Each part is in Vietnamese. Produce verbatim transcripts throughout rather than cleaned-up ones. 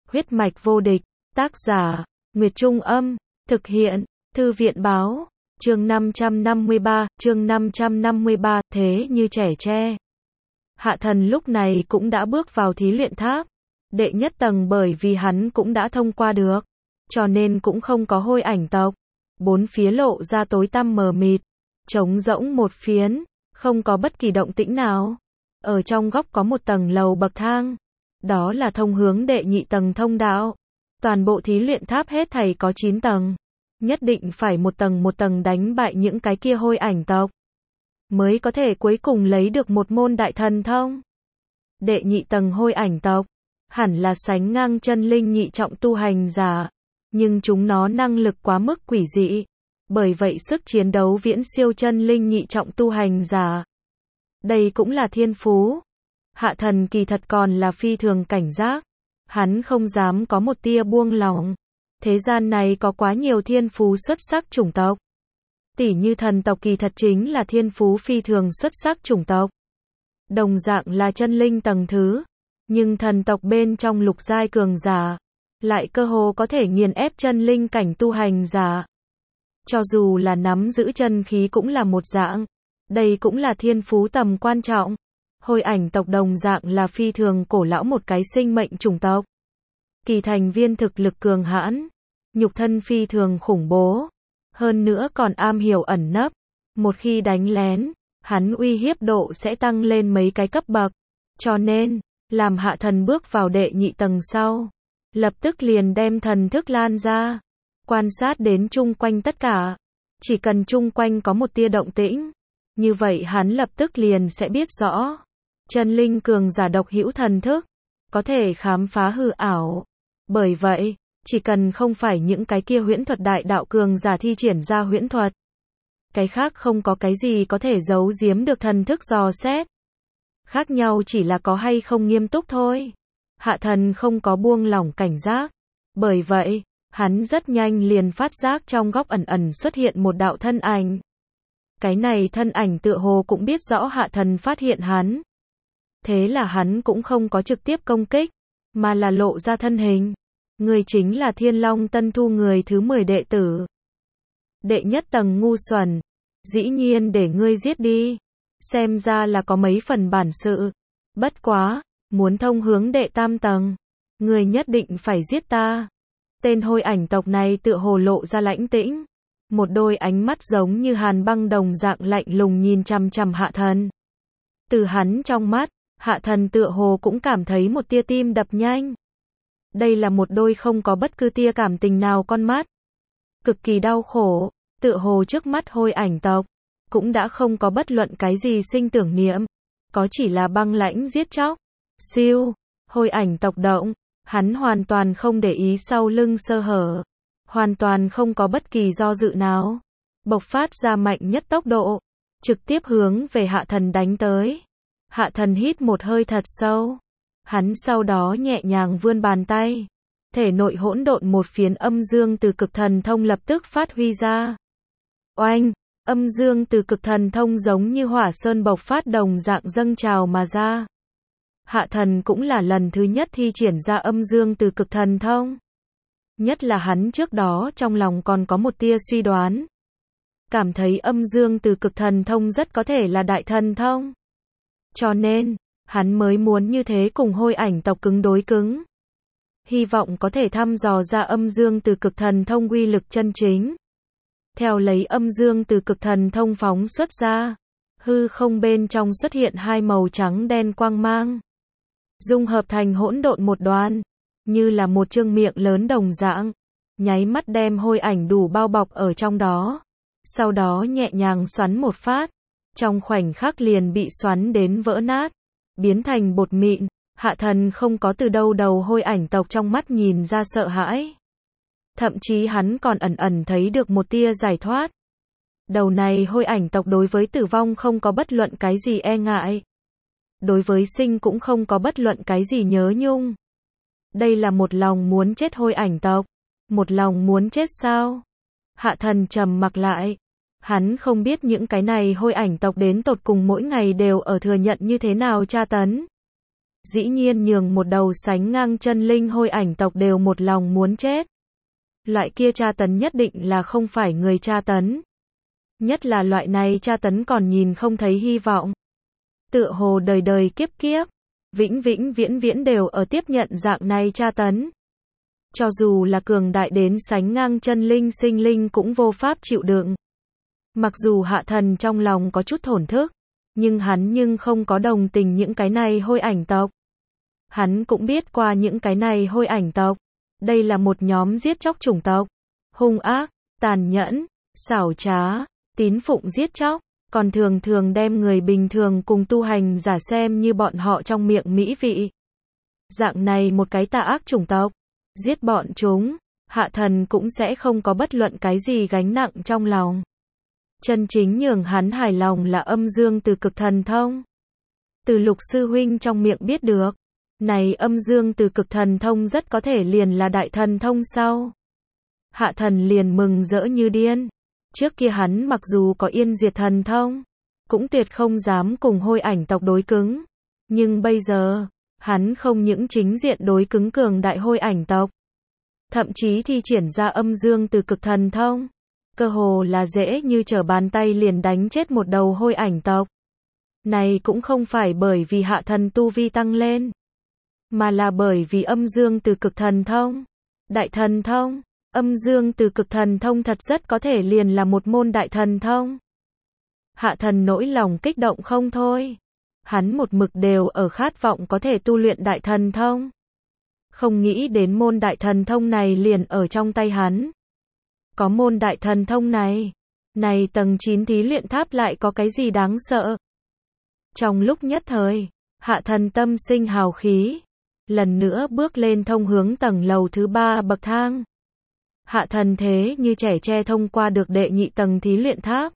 Huyết mạch vô địch, tác giả, Nguyệt Trung Âm, thực hiện, Thư viện Báo, chương năm trăm năm mươi ba, chương năm trăm năm mươi ba, thế như trẻ tre. Hạ thần lúc này cũng đã bước vào thí luyện tháp, đệ nhất tầng bởi vì hắn cũng đã thông qua được, cho nên cũng không có hôi ảnh tộc. Bốn phía lộ ra tối tăm mờ mịt, trống rỗng một phiến, không có bất kỳ động tĩnh nào. Ở trong góc có một tầng lầu bậc thang, đó là thông hướng đệ nhị tầng thông đạo. Toàn bộ thí luyện tháp hết thảy có chín tầng, nhất định phải một tầng một tầng đánh bại những cái kia hôi ảnh tộc, mới có thể cuối cùng lấy được một môn đại thần thông. Đệ nhị tầng hôi ảnh tộc, hẳn là sánh ngang chân linh nhị trọng tu hành giả, nhưng chúng nó năng lực quá mức quỷ dị, bởi vậy sức chiến đấu viễn siêu chân linh nhị trọng tu hành giả. Đây cũng là thiên phú. Hạ thần kỳ thật còn là phi thường cảnh giác, hắn không dám có một tia buông lỏng. Thế gian này có quá nhiều thiên phú xuất sắc chủng tộc. Tỉ như thần tộc kỳ thật chính là thiên phú phi thường xuất sắc chủng tộc. Đồng dạng là chân linh tầng thứ, nhưng thần tộc bên trong lục giai cường giả, lại cơ hồ có thể nghiền ép chân linh cảnh tu hành giả. Cho dù là nắm giữ chân khí cũng là một dạng. Đây cũng là thiên phú tầm quan trọng. Hôi ảnh tộc đồng dạng là phi thường cổ lão một cái sinh mệnh chủng tộc. Kỳ thành viên thực lực cường hãn, nhục thân phi thường khủng bố, hơn nữa còn am hiểu ẩn nấp. Một khi đánh lén, hắn uy hiếp độ sẽ tăng lên mấy cái cấp bậc. Cho nên, làm hạ thần bước vào đệ nhị tầng sau, lập tức liền đem thần thức lan ra, quan sát đến chung quanh tất cả. Chỉ cần chung quanh có một tia động tĩnh, như vậy hắn lập tức liền sẽ biết rõ. Chân linh cường giả độc hữu thần thức, có thể khám phá hư ảo. Bởi vậy, chỉ cần không phải những cái kia huyễn thuật đại đạo cường giả thi triển ra huyễn thuật, cái khác không có cái gì có thể giấu giếm được thần thức dò xét. Khác nhau chỉ là có hay không nghiêm túc thôi. Hạ thần không có buông lỏng cảnh giác. Bởi vậy, hắn rất nhanh liền phát giác trong góc ẩn ẩn xuất hiện một đạo thân ảnh. Cái này thân ảnh tựa hồ cũng biết rõ hạ thần phát hiện hắn. Thế là hắn cũng không có trực tiếp công kích, mà là lộ ra thân hình. Người chính là Thiên Long Tân Thu người thứ mười đệ tử. Đệ nhất tầng ngu xuẩn, dĩ nhiên để ngươi giết đi. Xem ra là có mấy phần bản sự. Bất quá, muốn thông hướng đệ tam tầng, ngươi nhất định phải giết ta. Tên hôi ảnh tộc này tựa hồ lộ ra lãnh tĩnh. Một đôi ánh mắt giống như hàn băng đồng dạng lạnh lùng nhìn chằm chằm hạ thần. Từ hắn trong mắt, hạ thần tựa hồ cũng cảm thấy một tia tim đập nhanh. Đây là một đôi không có bất cứ tia cảm tình nào con mắt. Cực kỳ đau khổ, tựa hồ trước mắt hôi ảnh tộc, cũng đã không có bất luận cái gì sinh tưởng niệm. Có chỉ là băng lãnh giết chóc. Siêu, hôi ảnh tộc động, hắn hoàn toàn không để ý sau lưng sơ hở. Hoàn toàn không có bất kỳ do dự nào. Bộc phát ra mạnh nhất tốc độ, trực tiếp hướng về hạ thần đánh tới. Hạ thần hít một hơi thật sâu. Hắn sau đó nhẹ nhàng vươn bàn tay. Thể nội hỗn độn một phiến âm dương từ cực thần thông lập tức phát huy ra. Oanh, âm dương từ cực thần thông giống như hỏa sơn bộc phát đồng dạng dâng trào mà ra. Hạ thần cũng là lần thứ nhất thi triển ra âm dương từ cực thần thông. Nhất là hắn trước đó trong lòng còn có một tia suy đoán. Cảm thấy âm dương từ cực thần thông rất có thể là đại thần thông. Cho nên, hắn mới muốn như thế cùng hôi ảnh tộc cứng đối cứng. Hy vọng có thể thăm dò ra âm dương từ cực thần thông uy lực chân chính. Theo lấy âm dương từ cực thần thông phóng xuất ra, hư không bên trong xuất hiện hai màu trắng đen quang mang. Dung hợp thành hỗn độn một đoàn, như là một chương miệng lớn đồng dạng, nháy mắt đem hôi ảnh đủ bao bọc ở trong đó. Sau đó nhẹ nhàng xoắn một phát, trong khoảnh khắc liền bị xoắn đến vỡ nát, biến thành bột mịn. Hạ thần không có từ đâu đầu hôi ảnh tộc trong mắt nhìn ra sợ hãi. Thậm chí hắn còn ẩn ẩn thấy được một tia giải thoát. Đầu này hôi ảnh tộc đối với tử vong không có bất luận cái gì e ngại. Đối với sinh cũng không có bất luận cái gì nhớ nhung. Đây là một lòng muốn chết hôi ảnh tộc. Một lòng muốn chết sao? Hạ thần trầm mặc lại. Hắn không biết những cái này hôi ảnh tộc đến tột cùng mỗi ngày đều ở thừa nhận như thế nào tra tấn. dĩ nhiên nhường một đầu sánh ngang chân linh hôi ảnh tộc đều một lòng muốn chết. Loại kia tra tấn nhất định là không phải người tra tấn. Nhất là loại này tra tấn còn nhìn không thấy hy vọng. Tựa hồ đời đời kiếp kiếp, vĩnh vĩnh viễn viễn đều ở tiếp nhận dạng này tra tấn. Cho dù là cường đại đến sánh ngang chân linh sinh linh cũng vô pháp chịu đựng. Mặc dù Hạ Thần trong lòng có chút thổn thức, nhưng hắn nhưng không có đồng tình những cái này hôi ảnh tộc. Hắn cũng biết qua những cái này hôi ảnh tộc. Đây là một nhóm giết chóc chủng tộc. Hung ác, tàn nhẫn, xảo trá, tín phụng giết chóc, còn thường thường đem người bình thường cùng tu hành giả xem như bọn họ trong miệng mỹ vị. Dạng này một cái tà ác chủng tộc, giết bọn chúng, Hạ Thần cũng sẽ không có bất luận cái gì gánh nặng trong lòng. Chân chính nhường hắn hài lòng là âm dương từ cực thần thông. Từ Lục sư huynh trong miệng biết được, này âm dương từ cực thần thông rất có thể liền là đại thần thông sau. Hạ Thần liền mừng rỡ như điên. Trước kia hắn mặc dù có yên diệt thần thông, cũng tuyệt không dám cùng hôi ảnh tộc đối cứng. Nhưng bây giờ, hắn không những chính diện đối cứng cường đại hôi ảnh tộc, thậm chí thi triển ra âm dương từ cực thần thông. Cơ hồ là dễ như trở bàn tay liền đánh chết một đầu hôi ảnh tộc. Này cũng không phải bởi vì Hạ Thần tu vi tăng lên, mà là bởi vì âm dương từ cực thần thông. Đại thần thông, âm dương từ cực thần thông thật rất có thể liền là một môn đại thần thông. Hạ Thần nỗi lòng kích động không thôi. Hắn một mực đều ở khát vọng có thể tu luyện đại thần thông. Không nghĩ đến môn đại thần thông này liền ở trong tay hắn. Có môn đại thần thông này, này tầng chín thí luyện tháp lại có cái gì đáng sợ. Trong lúc nhất thời, Hạ Thần tâm sinh hào khí, lần nữa bước lên thông hướng tầng lầu thứ ba bậc thang. Hạ Thần thế như trẻ tre thông qua được đệ nhị tầng thí luyện tháp.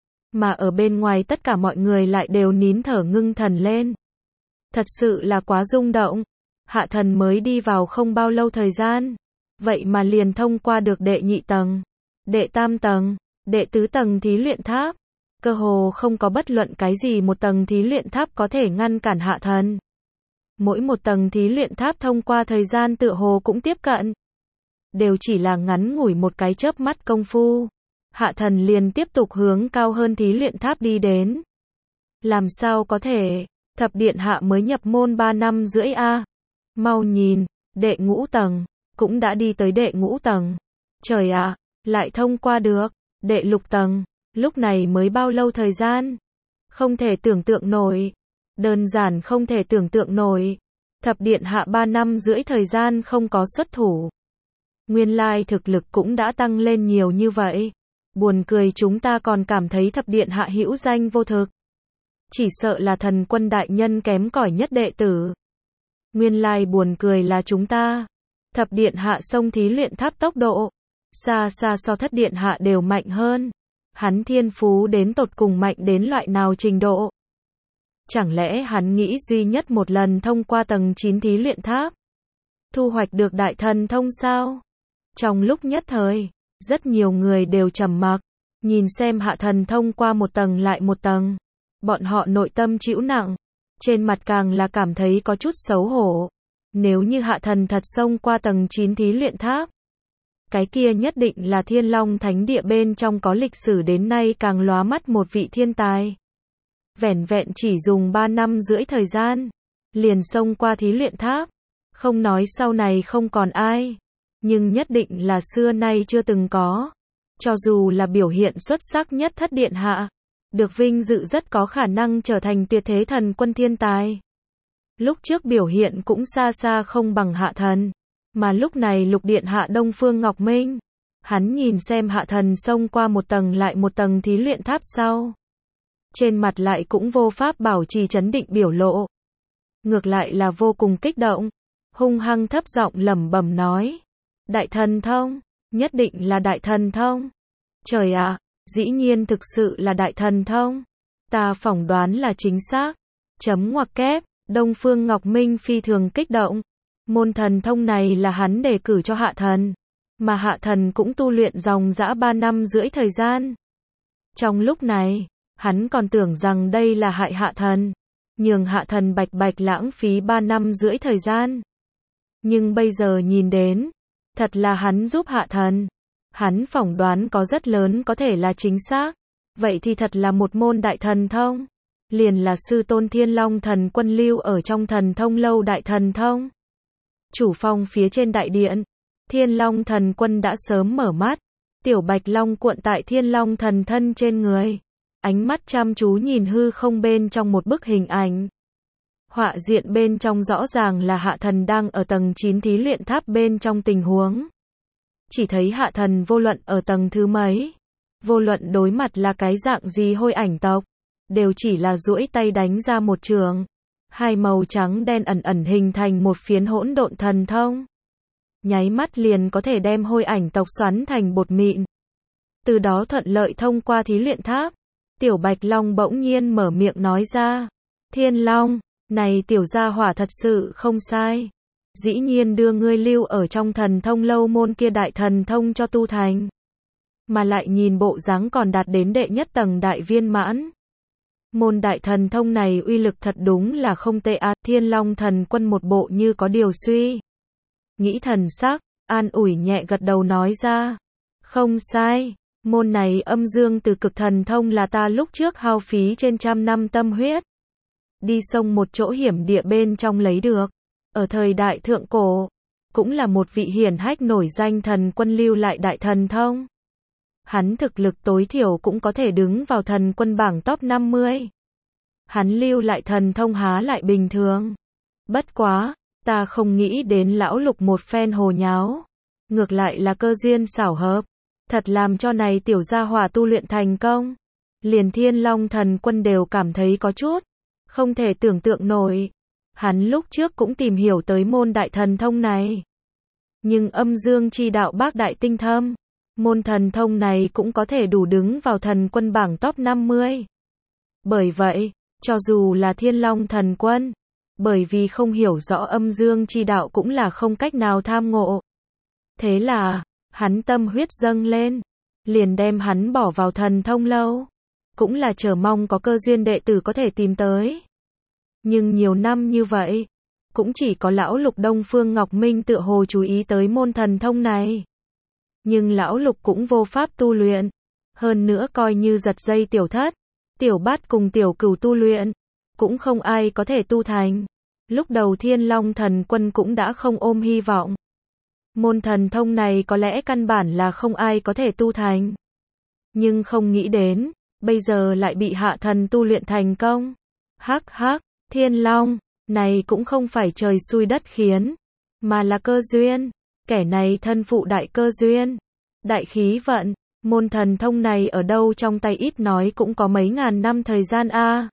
Mà ở bên ngoài tất cả mọi người lại đều nín thở ngưng thần lên. Thật sự là quá rung động. Hạ Thần mới đi vào không bao lâu thời gian, vậy mà liền thông qua được đệ nhị tầng, đệ tam tầng, đệ tứ tầng thí luyện tháp. Cơ hồ không có bất luận cái gì một tầng thí luyện tháp có thể ngăn cản Hạ Thần. Mỗi một tầng thí luyện tháp thông qua thời gian tựa hồ cũng tiếp cận. Đều chỉ là ngắn ngủi một cái chớp mắt công phu. Hạ Thần liền tiếp tục hướng cao hơn thí luyện tháp đi đến. Làm sao có thể, thập điện hạ mới nhập môn ba năm rưỡi a. Mau nhìn, đệ ngũ tầng, cũng đã đi tới đệ ngũ tầng. Trời ạ, lại thông qua được, đệ lục tầng, lúc này mới bao lâu thời gian? Không thể tưởng tượng nổi. Đơn giản không thể tưởng tượng nổi. Thập điện hạ ba năm rưỡi thời gian không có xuất thủ. Nguyên lai thực lực cũng đã tăng lên nhiều như vậy. Buồn cười chúng ta còn cảm thấy thập điện hạ hữu danh vô thực. Chỉ sợ là thần quân đại nhân kém cỏi nhất đệ tử. Nguyên lai buồn cười là chúng ta. Thập điện hạ xông thí luyện tháp tốc độ, xa xa so thất điện hạ đều mạnh hơn. Hắn thiên phú đến tột cùng mạnh đến loại nào trình độ? Chẳng lẽ hắn nghĩ duy nhất một lần thông qua tầng chín thí luyện tháp, thu hoạch được đại thần thông sao? Trong lúc nhất thời, rất nhiều người đều trầm mặc, nhìn xem Hạ Thần thông qua một tầng lại một tầng. Bọn họ nội tâm chịu nặng, trên mặt càng là cảm thấy có chút xấu hổ. Nếu như Hạ Thần thật xông qua tầng chín thí luyện tháp, cái kia nhất định là Thiên Long Thánh Địa bên trong có lịch sử đến nay càng lóa mắt một vị thiên tài. Vẻn vẹn chỉ dùng ba năm rưỡi thời gian, liền xông qua thí luyện tháp. Không nói sau này không còn ai, nhưng nhất định là xưa nay chưa từng có. Cho dù là biểu hiện xuất sắc nhất thất điện hạ, được vinh dự rất có khả năng trở thành tuyệt thế thần quân thiên tài. Lúc trước biểu hiện cũng xa xa không bằng Hạ Thần, mà lúc này lục điện hạ Đông Phương Ngọc Minh, hắn nhìn xem Hạ Thần xông qua một tầng lại một tầng thí luyện tháp sau, trên mặt lại cũng vô pháp bảo trì trấn định biểu lộ, ngược lại là vô cùng kích động, hung hăng thấp giọng lẩm bẩm nói: đại thần thông, nhất định là đại thần thông. Trời ạ, dĩ nhiên thực sự là đại thần thông. Ta phỏng đoán là chính xác. Chấm ngoặc kép, Đông Phương Ngọc Minh phi thường kích động. Môn thần thông này là hắn đề cử cho Hạ Thần, mà Hạ Thần cũng tu luyện dòng dã ba năm rưỡi thời gian. Trong lúc này, hắn còn tưởng rằng đây là hại Hạ Thần, nhường hạ thần bạch bạch lãng phí ba năm rưỡi thời gian. Nhưng bây giờ nhìn đến, thật là hắn giúp hạ thần. Hắn phỏng đoán có rất lớn có thể là chính xác. Vậy thì thật là một môn đại thần thông. Liền là sư tôn Thiên Long Thần Quân lưu ở trong thần thông lâu đại thần thông. Chủ phong phía trên đại điện, Thiên Long Thần Quân đã sớm mở mắt. Tiểu Bạch Long cuộn tại Thiên Long Thần thân trên người. Ánh mắt chăm chú nhìn hư không bên trong một bức hình ảnh. Họa diện bên trong rõ ràng là hạ thần đang ở tầng chín thí luyện tháp bên trong tình huống. Chỉ thấy hạ thần vô luận ở tầng thứ mấy, vô luận đối mặt là cái dạng gì hôi ảnh tộc, đều chỉ là duỗi tay đánh ra một trường. Hai màu trắng đen ẩn ẩn hình thành một phiến hỗn độn thần thông. Nháy mắt liền có thể đem hôi ảnh tộc xoắn thành bột mịn. Từ đó thuận lợi thông qua thí luyện tháp. Tiểu Bạch Long bỗng nhiên mở miệng nói ra. Thiên Long, này tiểu gia hỏa thật sự không sai. Dĩ nhiên đưa ngươi lưu ở trong thần thông lâu môn kia đại thần thông cho tu thành. Mà lại nhìn bộ dáng còn đạt đến đệ nhất tầng đại viên mãn. Môn đại thần thông này uy lực thật đúng là không tệ a. Thiên Long Thần Quân một bộ như có điều suy nghĩ thần sắc, an ủi nhẹ gật đầu nói ra. Không sai, môn này âm dương từ cực thần thông là ta lúc trước hao phí trên trăm năm tâm huyết. Đi sông một chỗ hiểm địa bên trong lấy được. Ở thời đại thượng cổ, cũng là một vị hiển hách nổi danh thần quân lưu lại đại thần thông. Hắn thực lực tối thiểu cũng có thể đứng vào thần quân bảng top năm mươi. Hắn lưu lại thần thông há lại bình thường. Bất quá, ta không nghĩ đến lão lục một phen hồ nháo. Ngược lại là cơ duyên xảo hợp. Thật làm cho này tiểu gia hỏa tu luyện thành công. Liền Thiên Long Thần Quân đều cảm thấy có chút không thể tưởng tượng nổi. Hắn lúc trước cũng tìm hiểu tới môn đại thần thông này. Nhưng âm dương chi đạo bác đại tinh thâm. Môn thần thông này cũng có thể đủ đứng vào thần quân bảng top năm mươi. Bởi vậy, cho dù là Thiên Long Thần Quân, bởi vì không hiểu rõ âm dương chi đạo cũng là không cách nào tham ngộ. Thế là, hắn tâm huyết dâng lên, liền đem hắn bỏ vào thần thông lâu. Cũng là chờ mong có cơ duyên đệ tử có thể tìm tới. Nhưng nhiều năm như vậy, cũng chỉ có lão lục Đông Phương Ngọc Minh tựa hồ chú ý tới môn thần thông này. Nhưng lão lục cũng vô pháp tu luyện. Hơn nữa coi như giật dây tiểu thất, tiểu bát cùng tiểu cửu tu luyện, cũng không ai có thể tu thành. Lúc đầu Thiên Long Thần Quân cũng đã không ôm hy vọng. Môn thần thông này có lẽ căn bản là không ai có thể tu thành. Nhưng không nghĩ đến, bây giờ lại bị hạ thần tu luyện thành công. Hắc hắc, Thiên Long, này cũng không phải trời xui đất khiến, mà là cơ duyên. Kẻ này thân phụ đại cơ duyên, đại khí vận. Môn thần thông này ở đâu trong tay ít nói cũng có mấy ngàn năm thời gian a.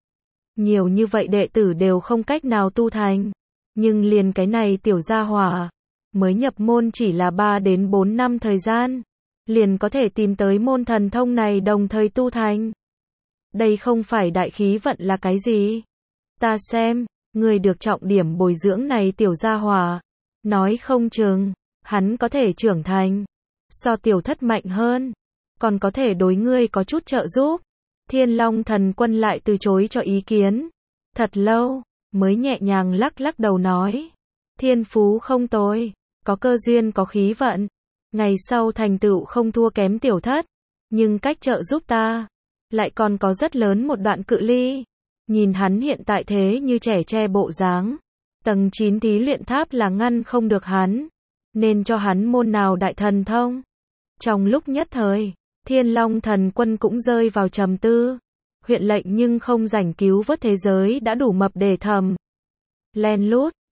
Nhiều như vậy đệ tử đều không cách nào tu thành. Nhưng liền cái này tiểu gia hỏa, mới nhập môn chỉ là ba đến bốn năm thời gian, liền có thể tìm tới môn thần thông này đồng thời tu thành. Đây không phải đại khí vận là cái gì? Ta xem, người được trọng điểm bồi dưỡng này tiểu gia hỏa, nói không chừng, hắn có thể trưởng thành, so tiểu thất mạnh hơn, còn có thể đối ngươi có chút trợ giúp. Thiên Long Thần Quân lại từ chối cho ý kiến. Thật lâu, mới nhẹ nhàng lắc lắc đầu nói. Thiên phú không tồi, có cơ duyên có khí vận. Ngày sau thành tựu không thua kém tiểu thất. Nhưng cách trợ giúp ta, lại còn có rất lớn một đoạn cự ly. Nhìn hắn hiện tại thế như trẻ tre bộ dáng. Tầng chín thí luyện tháp là ngăn không được hắn. Nên cho hắn môn nào đại thần thông. Trong lúc nhất thời, Thiên Long Thần Quân cũng rơi vào trầm tư. Huyện lệnh nhưng không rảnh cứu vớt thế giới đã đủ mập để thầm. Len lút,